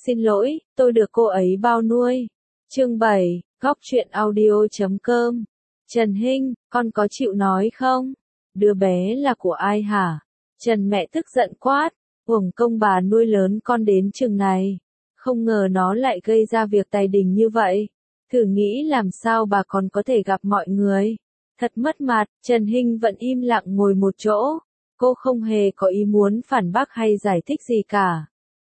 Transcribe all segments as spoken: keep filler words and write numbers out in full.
Xin lỗi, tôi được cô ấy bao nuôi. Chương bảy, góc truyện audio chấm com. Trần Hinh, con có chịu nói không? Đứa bé là của ai hả? Trần mẹ tức giận quát, uổng công bà nuôi lớn con đến chừng này. Không ngờ nó lại gây ra việc tài đình như vậy. Thử nghĩ làm sao bà còn có thể gặp mọi người. Thật mất mặt, Trần Hinh vẫn im lặng ngồi một chỗ. Cô không hề có ý muốn phản bác hay giải thích gì cả.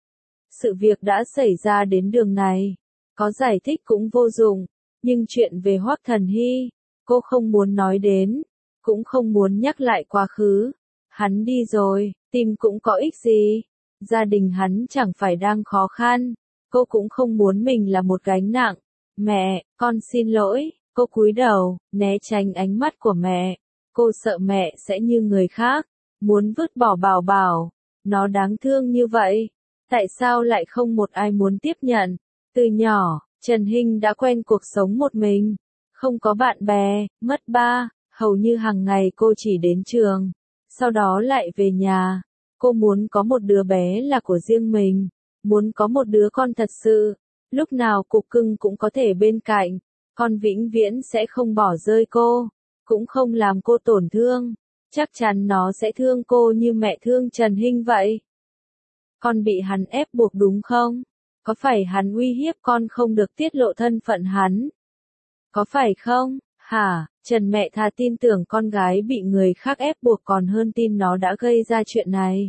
Sự việc đã xảy ra đến đường này. Có giải thích cũng vô dụng. Nhưng chuyện về Hoắc Thần Hy, cô không muốn nói đến. Cũng không muốn nhắc lại quá khứ. Hắn đi rồi, tìm cũng có ích gì. Gia đình hắn chẳng phải đang khó khăn. Cô cũng không muốn mình là một gánh nặng. Mẹ, con xin lỗi. Cô cúi đầu, né tránh ánh mắt của mẹ. Cô sợ mẹ sẽ như người khác. Muốn vứt bỏ Bảo Bảo. Nó đáng thương như vậy. Tại sao lại không một ai muốn tiếp nhận? Từ nhỏ, Trần Hinh đã quen cuộc sống một mình. Không có bạn bè, mất ba. Hầu như hàng ngày cô chỉ đến trường. Sau đó lại về nhà. Cô muốn có một đứa bé là của riêng mình. Muốn có một đứa con thật sự. Lúc nào cục cưng cũng có thể bên cạnh. Con vĩnh viễn sẽ không bỏ rơi cô. Cũng không làm cô tổn thương. Chắc chắn nó sẽ thương cô như mẹ thương Trần Hinh vậy. Con bị hắn ép buộc đúng không? Có phải hắn uy hiếp con không được tiết lộ thân phận hắn? Có phải không? Hả? Trần mẹ thà tin tưởng con gái bị người khác ép buộc còn hơn tin nó đã gây ra chuyện này.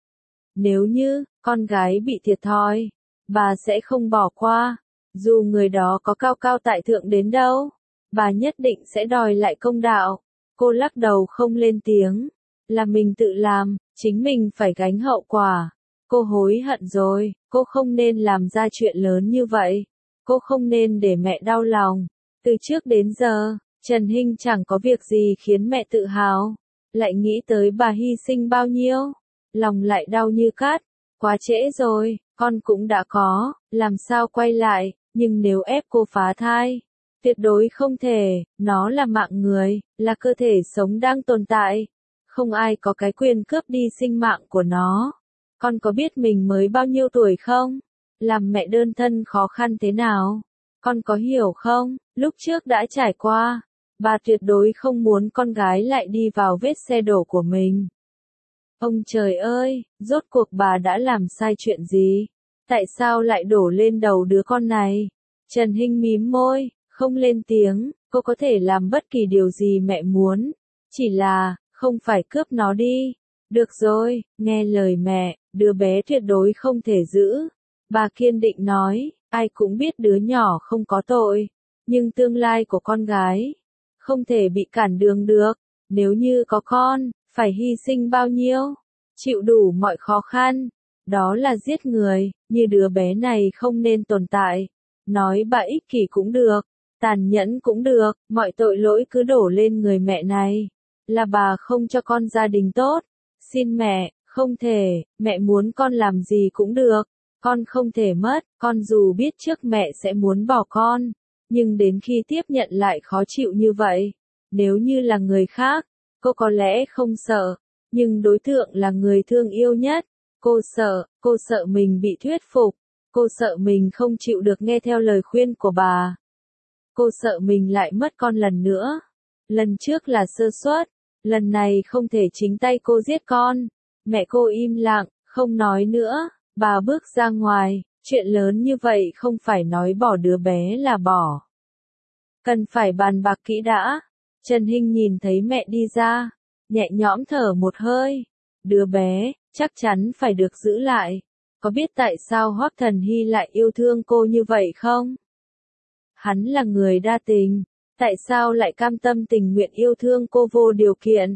Nếu như con gái bị thiệt thòi, bà sẽ không bỏ qua. Dù người đó có cao cao tại thượng đến đâu, bà nhất định sẽ đòi lại công đạo. Cô lắc đầu không lên tiếng. Là mình tự làm, chính mình phải gánh hậu quả. Cô hối hận rồi, cô không nên làm ra chuyện lớn như vậy. Cô không nên để mẹ đau lòng. Từ trước đến giờ, Trần Hinh chẳng có việc gì khiến mẹ tự hào. Lại nghĩ tới bà hy sinh bao nhiêu. Lòng lại đau như cát. Quá trễ rồi, con cũng đã có, làm sao quay lại, nhưng nếu ép cô phá thai, tuyệt đối không thể, nó là mạng người, là cơ thể sống đang tồn tại. Không ai có cái quyền cướp đi sinh mạng của nó. Con có biết mình mới bao nhiêu tuổi không? Làm mẹ đơn thân khó khăn thế nào? Con có hiểu không? Lúc trước đã trải qua. Bà tuyệt đối không muốn con gái lại đi vào vết xe đổ của mình. Ông trời ơi, rốt cuộc bà đã làm sai chuyện gì? Tại sao lại đổ lên đầu đứa con này? Trần Hinh mím môi, không lên tiếng, cô có thể làm bất kỳ điều gì mẹ muốn. Chỉ là, không phải cướp nó đi. Được rồi, nghe lời mẹ, đứa bé tuyệt đối không thể giữ. Bà kiên định nói, ai cũng biết đứa nhỏ không có tội. Nhưng tương lai của con gái, không thể bị cản đường được. Nếu như có con, phải hy sinh bao nhiêu? Chịu đủ mọi khó khăn. Đó là giết người, như đứa bé này không nên tồn tại. Nói bà ích kỷ cũng được, tàn nhẫn cũng được, mọi tội lỗi cứ đổ lên người mẹ này. Là bà không cho con gia đình tốt. Xin mẹ, không thể, mẹ muốn con làm gì cũng được. Con không thể mất, con dù biết trước mẹ sẽ muốn bỏ con. Nhưng đến khi tiếp nhận lại khó chịu như vậy. Nếu như là người khác, cô có lẽ không sợ. Nhưng đối tượng là người thương yêu nhất. Cô sợ, cô sợ mình bị thuyết phục. Cô sợ mình không chịu được nghe theo lời khuyên của bà. Cô sợ mình lại mất con lần nữa. Lần trước là sơ suất. Lần này không thể chính tay cô giết con. Mẹ cô im lặng, không nói nữa. Bà bước ra ngoài. Chuyện lớn như vậy không phải nói bỏ đứa bé là bỏ. Cần phải bàn bạc kỹ đã. Trần Hinh nhìn thấy mẹ đi ra. Nhẹ nhõm thở một hơi. Đứa bé, chắc chắn phải được giữ lại. Có biết tại sao Hoắc Thần Hy lại yêu thương cô như vậy không? Hắn là người đa tình. Tại sao lại cam tâm tình nguyện yêu thương cô vô điều kiện?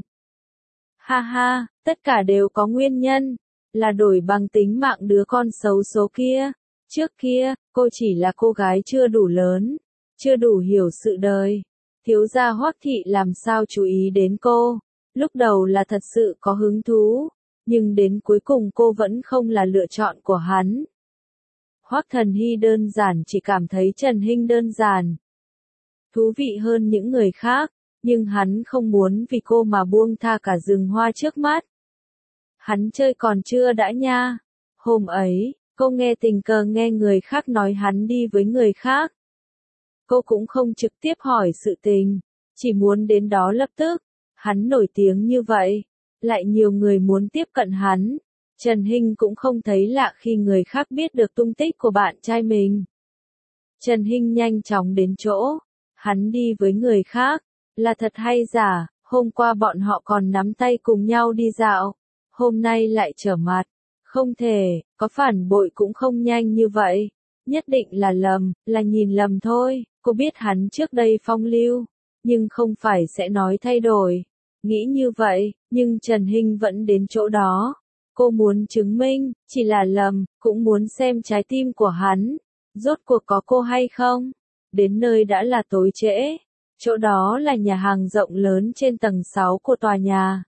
Ha ha, tất cả đều có nguyên nhân. Là đổi bằng tính mạng đứa con xấu số kia. Trước kia, cô chỉ là cô gái chưa đủ lớn. Chưa đủ hiểu sự đời. Thiếu gia Hoắc Thị làm sao chú ý đến cô. Lúc đầu là thật sự có hứng thú. Nhưng đến cuối cùng cô vẫn không là lựa chọn của hắn. Hoắc Thần Hy đơn giản chỉ cảm thấy Trần Hinh đơn giản. Thú vị hơn những người khác. Nhưng hắn không muốn vì cô mà buông tha cả rừng hoa trước mắt. Hắn chơi còn chưa đã nha. Hôm ấy, Cô nghe tình cờ nghe người khác nói hắn đi với người khác. Cô cũng không trực tiếp hỏi sự tình, chỉ muốn đến đó lập tức. Hắn nổi tiếng như vậy, lại nhiều người muốn tiếp cận hắn. Trần Hinh cũng không thấy lạ khi người khác biết được tung tích của bạn trai mình. Trần Hinh nhanh chóng đến chỗ. Hắn đi với người khác, là thật hay giả? Hôm qua bọn họ còn nắm tay cùng nhau đi dạo, hôm nay lại trở mặt. Không thể, có phản bội cũng không nhanh như vậy. Nhất định là lầm, là nhìn lầm thôi. Cô biết hắn trước đây phong lưu, nhưng không phải sẽ nói thay đổi. Nghĩ như vậy, nhưng Trần Hinh vẫn đến chỗ đó. Cô muốn chứng minh, chỉ là lầm, cũng muốn xem trái tim của hắn. Rốt cuộc có cô hay không? Đến nơi đã là tối trễ. Chỗ đó là nhà hàng rộng lớn trên tầng sáu của tòa nhà.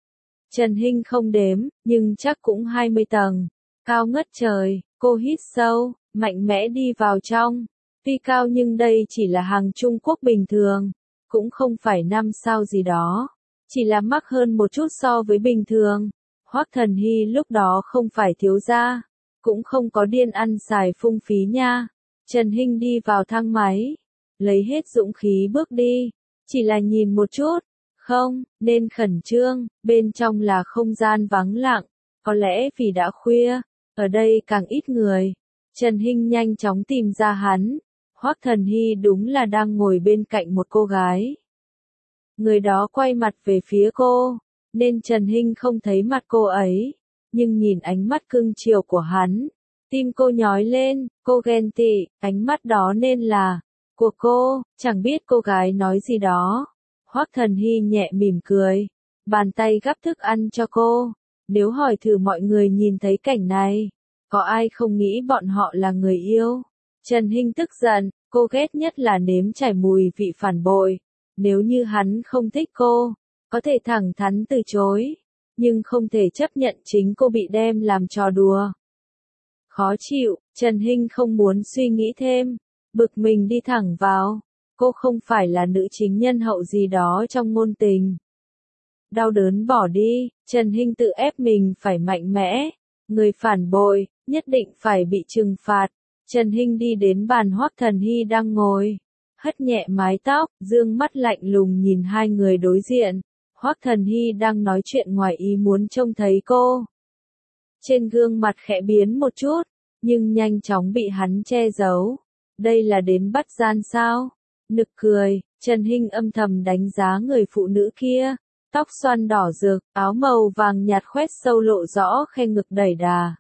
Trần Hinh không đếm, nhưng chắc cũng hai mươi tầng. Cao ngất trời, cô hít sâu, mạnh mẽ đi vào trong. Tuy cao nhưng đây chỉ là hàng Trung Quốc bình thường, cũng không phải năm sao gì đó. Chỉ là mắc hơn một chút so với bình thường. Hoắc Thần Hy lúc đó không phải thiếu gia, cũng không có điên ăn xài phung phí nha. Trần Hinh đi vào thang máy, lấy hết dũng khí bước đi, chỉ là nhìn một chút, không, nên khẩn trương, bên trong là không gian vắng lặng, có lẽ vì đã khuya, ở đây càng ít người. Trần Hinh nhanh chóng tìm ra hắn, Hoắc Thần Hy đúng là đang ngồi bên cạnh một cô gái. Người đó quay mặt về phía cô, nên Trần Hinh không thấy mặt cô ấy, nhưng nhìn ánh mắt cưng chiều của hắn, tim cô nhói lên, cô ghen tị, ánh mắt đó nên là của cô. Chẳng biết cô gái nói gì đó. Hoắc Thần Hy nhẹ mỉm cười, bàn tay gắp thức ăn cho cô. Nếu hỏi thử mọi người nhìn thấy cảnh này, có ai không nghĩ bọn họ là người yêu? Trần Hinh tức giận, cô ghét nhất là nếm trải mùi vị phản bội. Nếu như hắn không thích cô, có thể thẳng thắn từ chối, nhưng không thể chấp nhận chính cô bị đem làm trò đùa. Khó chịu, Trần Hinh không muốn suy nghĩ thêm, bực mình đi thẳng vào. Cô không phải là nữ chính nhân hậu gì đó trong ngôn tình. Đau đớn bỏ đi, Trần Hinh tự ép mình phải mạnh mẽ. Người phản bội, nhất định phải bị trừng phạt. Trần Hinh đi đến bàn Hoắc Thần Hy đang ngồi, hất nhẹ mái tóc, dương mắt lạnh lùng nhìn hai người đối diện. Hoắc Thần Hy đang nói chuyện ngoài ý muốn trông thấy cô. Trên gương mặt khẽ biến một chút, nhưng nhanh chóng bị hắn che giấu. Đây là đến bắt gian sao? Nực cười, Trần Hinh âm thầm đánh giá người phụ nữ kia. Tóc xoăn đỏ rực, áo màu vàng nhạt khoét sâu lộ rõ khe ngực đẩy đà.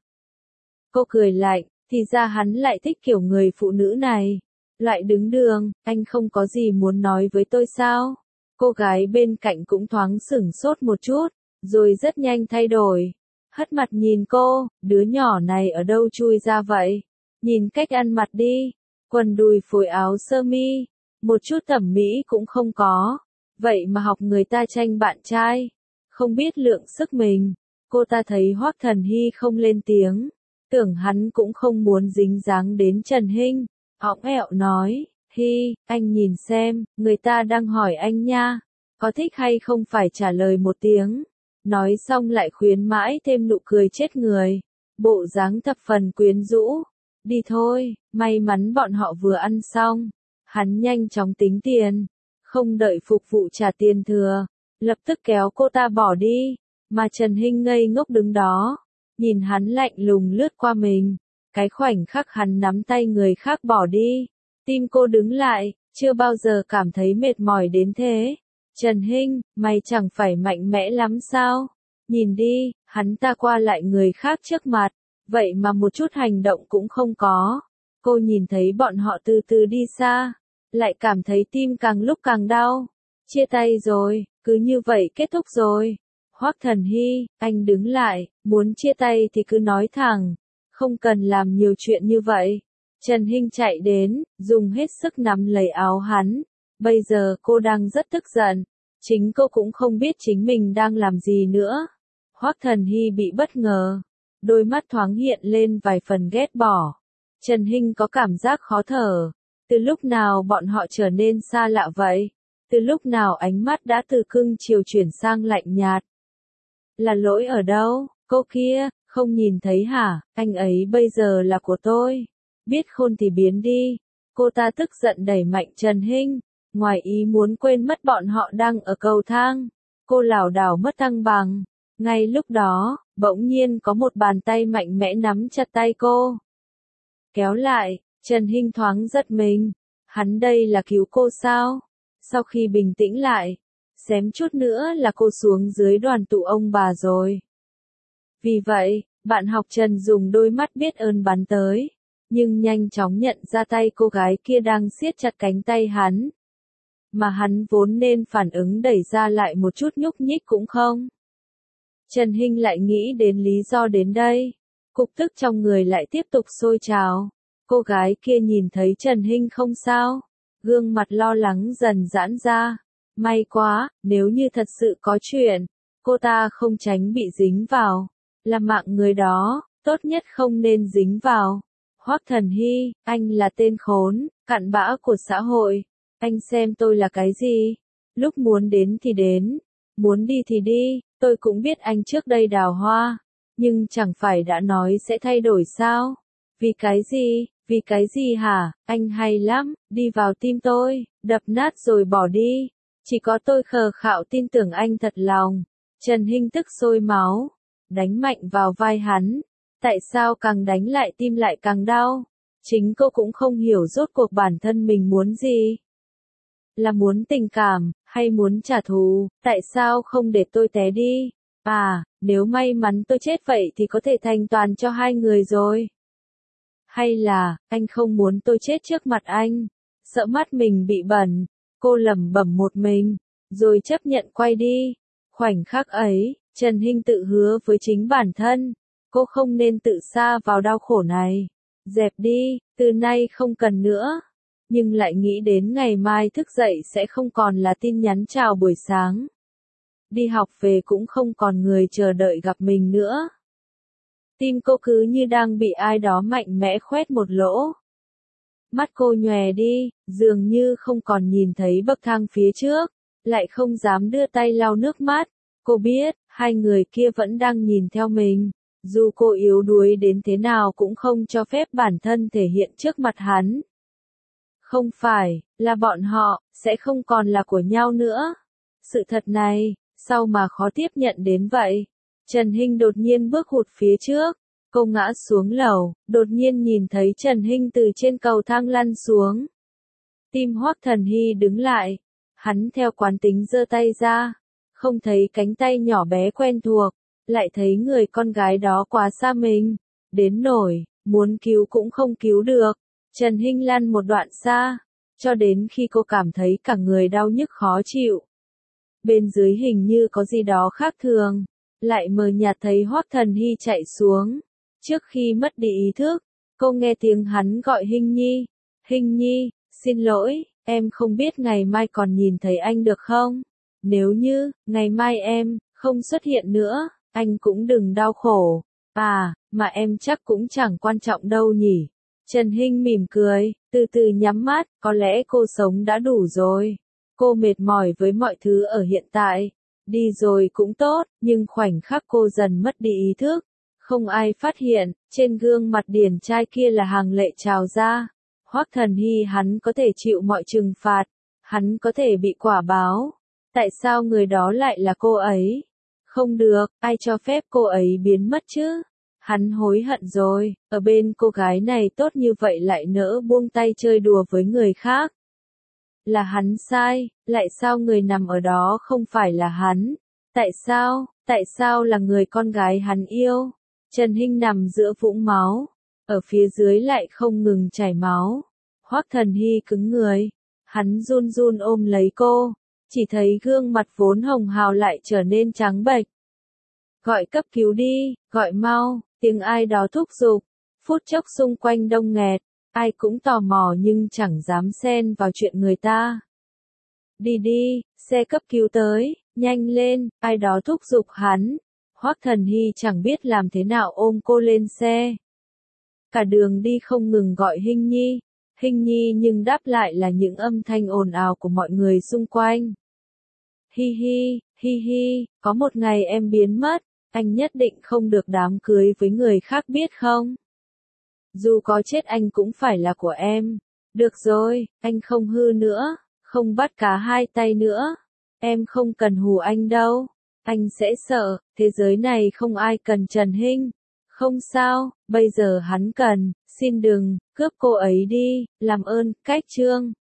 Cô cười lạnh, thì ra hắn lại thích kiểu người phụ nữ này. Lại đứng đường, anh không có gì muốn nói với tôi sao? Cô gái bên cạnh cũng thoáng sửng sốt một chút, rồi rất nhanh thay đổi. Hất mặt nhìn cô, đứa nhỏ này ở đâu chui ra vậy? Nhìn cách ăn mặc đi, quần đùi phối áo sơ mi, một chút thẩm mỹ cũng không có. Vậy mà học người ta tranh bạn trai, không biết lượng sức mình. Cô ta thấy Hoắc Thần Hy không lên tiếng, tưởng hắn cũng không muốn dính dáng đến Trần Hinh. Ỏng ẹo nói, Hy, anh nhìn xem, người ta đang hỏi anh nha, có thích hay không phải trả lời một tiếng. Nói xong lại khuyến mãi thêm nụ cười chết người, bộ dáng thập phần quyến rũ. Đi thôi, may mắn bọn họ vừa ăn xong. Hắn nhanh chóng tính tiền, không đợi phục vụ trả tiền thừa, lập tức kéo cô ta bỏ đi, mà Trần Hinh ngây ngốc đứng đó, nhìn hắn lạnh lùng lướt qua mình. Cái khoảnh khắc hắn nắm tay người khác bỏ đi, tim cô đứng lại, chưa bao giờ cảm thấy mệt mỏi đến thế. Trần Hinh, mày chẳng phải mạnh mẽ lắm sao? Nhìn đi, hắn ta qua lại người khác trước mặt, vậy mà một chút hành động cũng không có. Cô nhìn thấy bọn họ từ từ đi xa, lại cảm thấy tim càng lúc càng đau. Chia tay rồi, cứ như vậy kết thúc rồi. Hoắc Thần Hy, anh đứng lại, muốn chia tay thì cứ nói thẳng, không cần làm nhiều chuyện như vậy. Trần Hinh chạy đến, dùng hết sức nắm lấy áo hắn. Bây giờ cô đang rất tức giận, chính cô cũng không biết chính mình đang làm gì nữa. Hoắc Thần Hy bị bất ngờ, đôi mắt thoáng hiện lên vài phần ghét bỏ. Trần Hinh có cảm giác khó thở. Từ lúc nào bọn họ trở nên xa lạ vậy? Từ lúc nào ánh mắt đã từ cưng chiều chuyển sang lạnh nhạt? Là lỗi ở đâu? Cô kia, Không nhìn thấy hả, anh ấy bây giờ là của tôi. Biết khôn thì biến đi. Cô ta tức giận đẩy mạnh Trần Hinh, ngoài ý muốn quên mất bọn họ đang ở cầu thang. Cô lảo đảo mất thăng bằng. Ngay lúc đó, bỗng nhiên có một bàn tay mạnh mẽ nắm chặt tay cô. Kéo lại, Trần Hinh thoáng giật mình. Hắn đây là cứu cô sao? Sau khi bình tĩnh lại, xém chút nữa là cô xuống dưới đoàn tụ ông bà rồi. Vì vậy, bạn học Trần dùng đôi mắt biết ơn bắn tới, nhưng nhanh chóng nhận ra tay cô gái kia đang siết chặt cánh tay hắn. Mà hắn vốn nên phản ứng đẩy ra lại một chút nhúc nhích cũng không. Trần Hinh lại nghĩ đến lý do đến đây. Cục tức trong người lại tiếp tục sôi trào. Cô gái kia nhìn thấy Trần Hinh không sao. Gương mặt lo lắng dần giãn ra. May quá, nếu như thật sự có chuyện, cô ta không tránh bị dính vào. Là mạng người đó, tốt nhất không nên dính vào. Hoắc Thần Hy, anh là tên khốn, cặn bã của xã hội. Anh xem tôi là cái gì? Lúc muốn đến thì đến, muốn đi thì đi, tôi cũng biết anh trước đây đào hoa. Nhưng chẳng phải đã nói sẽ thay đổi sao? Vì cái gì? Vì cái gì hả? Anh hay lắm, đi vào tim tôi, đập nát rồi bỏ đi. Chỉ có tôi khờ khạo tin tưởng anh thật lòng. Trần Hinh tức sôi máu, đánh mạnh vào vai hắn. Tại sao càng đánh lại tim lại càng đau? Chính cô cũng không hiểu rốt cuộc bản thân mình muốn gì. Là muốn tình cảm, hay muốn trả thù? Tại sao không để tôi té đi? À, nếu may mắn tôi chết vậy thì có thể thành toàn cho hai người rồi. Hay là, anh không muốn tôi chết trước mặt anh? Sợ mắt mình bị bẩn. Cô lẩm bẩm một mình, rồi chấp nhận quay đi. Khoảnh khắc ấy, Trần Hinh tự hứa với chính bản thân. Cô không nên tự sa vào đau khổ này. Dẹp đi, từ nay không cần nữa. Nhưng lại nghĩ đến ngày mai thức dậy sẽ không còn là tin nhắn chào buổi sáng. Đi học về cũng không còn người chờ đợi gặp mình nữa. Tim cô cứ như đang bị ai đó mạnh mẽ khoét một lỗ. Mắt cô nhòe đi, dường như không còn nhìn thấy bậc thang phía trước, lại không dám đưa tay lau nước mắt. Cô biết, hai người kia vẫn đang nhìn theo mình, dù cô yếu đuối đến thế nào cũng không cho phép bản thân thể hiện trước mặt hắn. Không phải, là bọn họ, sẽ không còn là của nhau nữa. Sự thật này, sao mà khó tiếp nhận đến vậy? Trần Hinh đột nhiên bước hụt phía trước. Cô ngã xuống lầu, đột nhiên nhìn thấy Trần Hinh từ trên cầu thang lăn xuống. Tim Hoắc Thần Hy đứng lại. Hắn theo quán tính giơ tay ra. Không thấy cánh tay nhỏ bé quen thuộc. Lại thấy người con gái đó quá xa mình. Đến nổi, muốn cứu cũng không cứu được. Trần Hinh lăn một đoạn xa. Cho đến khi cô cảm thấy cả người đau nhức khó chịu. Bên dưới hình như có gì đó khác thường. Lại mờ nhạt thấy Hoắc Thần Hy chạy xuống. Trước khi mất đi ý thức, cô nghe tiếng hắn gọi Hinh Nhi. Hinh Nhi, xin lỗi, em không biết ngày mai còn nhìn thấy anh được không? Nếu như, ngày mai em, không xuất hiện nữa, anh cũng đừng đau khổ. À, mà em chắc cũng chẳng quan trọng đâu nhỉ. Trần Hinh mỉm cười, từ từ nhắm mắt, có lẽ cô sống đã đủ rồi. Cô mệt mỏi với mọi thứ ở hiện tại. Đi rồi cũng tốt, nhưng khoảnh khắc cô dần mất đi ý thức. Không ai phát hiện, trên gương mặt điển trai kia là hàng lệ trào ra. Hoắc Thần Hy hắn có thể chịu mọi trừng phạt, hắn có thể bị quả báo. Tại sao người đó lại là cô ấy? Không được, ai cho phép cô ấy biến mất chứ? Hắn hối hận rồi, ở bên cô gái này tốt như vậy lại nỡ buông tay chơi đùa với người khác. Là hắn sai, lại sao người nằm ở đó không phải là hắn? Tại sao, tại sao là người con gái hắn yêu? Trần Hinh nằm giữa vũng máu, ở phía dưới lại không ngừng chảy máu. Hoắc Thần Hy cứng người, hắn run run ôm lấy cô, chỉ thấy gương mặt vốn hồng hào lại trở nên trắng bệch. Gọi cấp cứu đi, gọi mau, tiếng ai đó thúc giục. Phút chốc xung quanh đông nghẹt, ai cũng tò mò nhưng chẳng dám xen vào chuyện người ta. Đi đi, xe cấp cứu tới, nhanh lên, ai đó thúc giục hắn. Hoắc Thần Hy chẳng biết làm thế nào ôm cô lên xe. Cả đường đi không ngừng gọi Hinh Nhi, Hinh Nhi nhưng đáp lại là những âm thanh ồn ào của mọi người xung quanh. Hi hi, hi hi, có một ngày em biến mất, Anh nhất định không được đám cưới với người khác biết không? Dù có chết anh cũng phải là của em. Được rồi, anh không hư nữa, không bắt cá hai tay nữa. Em không cần hù anh đâu. Anh sẽ sợ, thế giới này không ai cần Trần Hinh. Không sao, bây giờ hắn cần, xin đừng, cướp cô ấy đi, làm ơn, cách chương.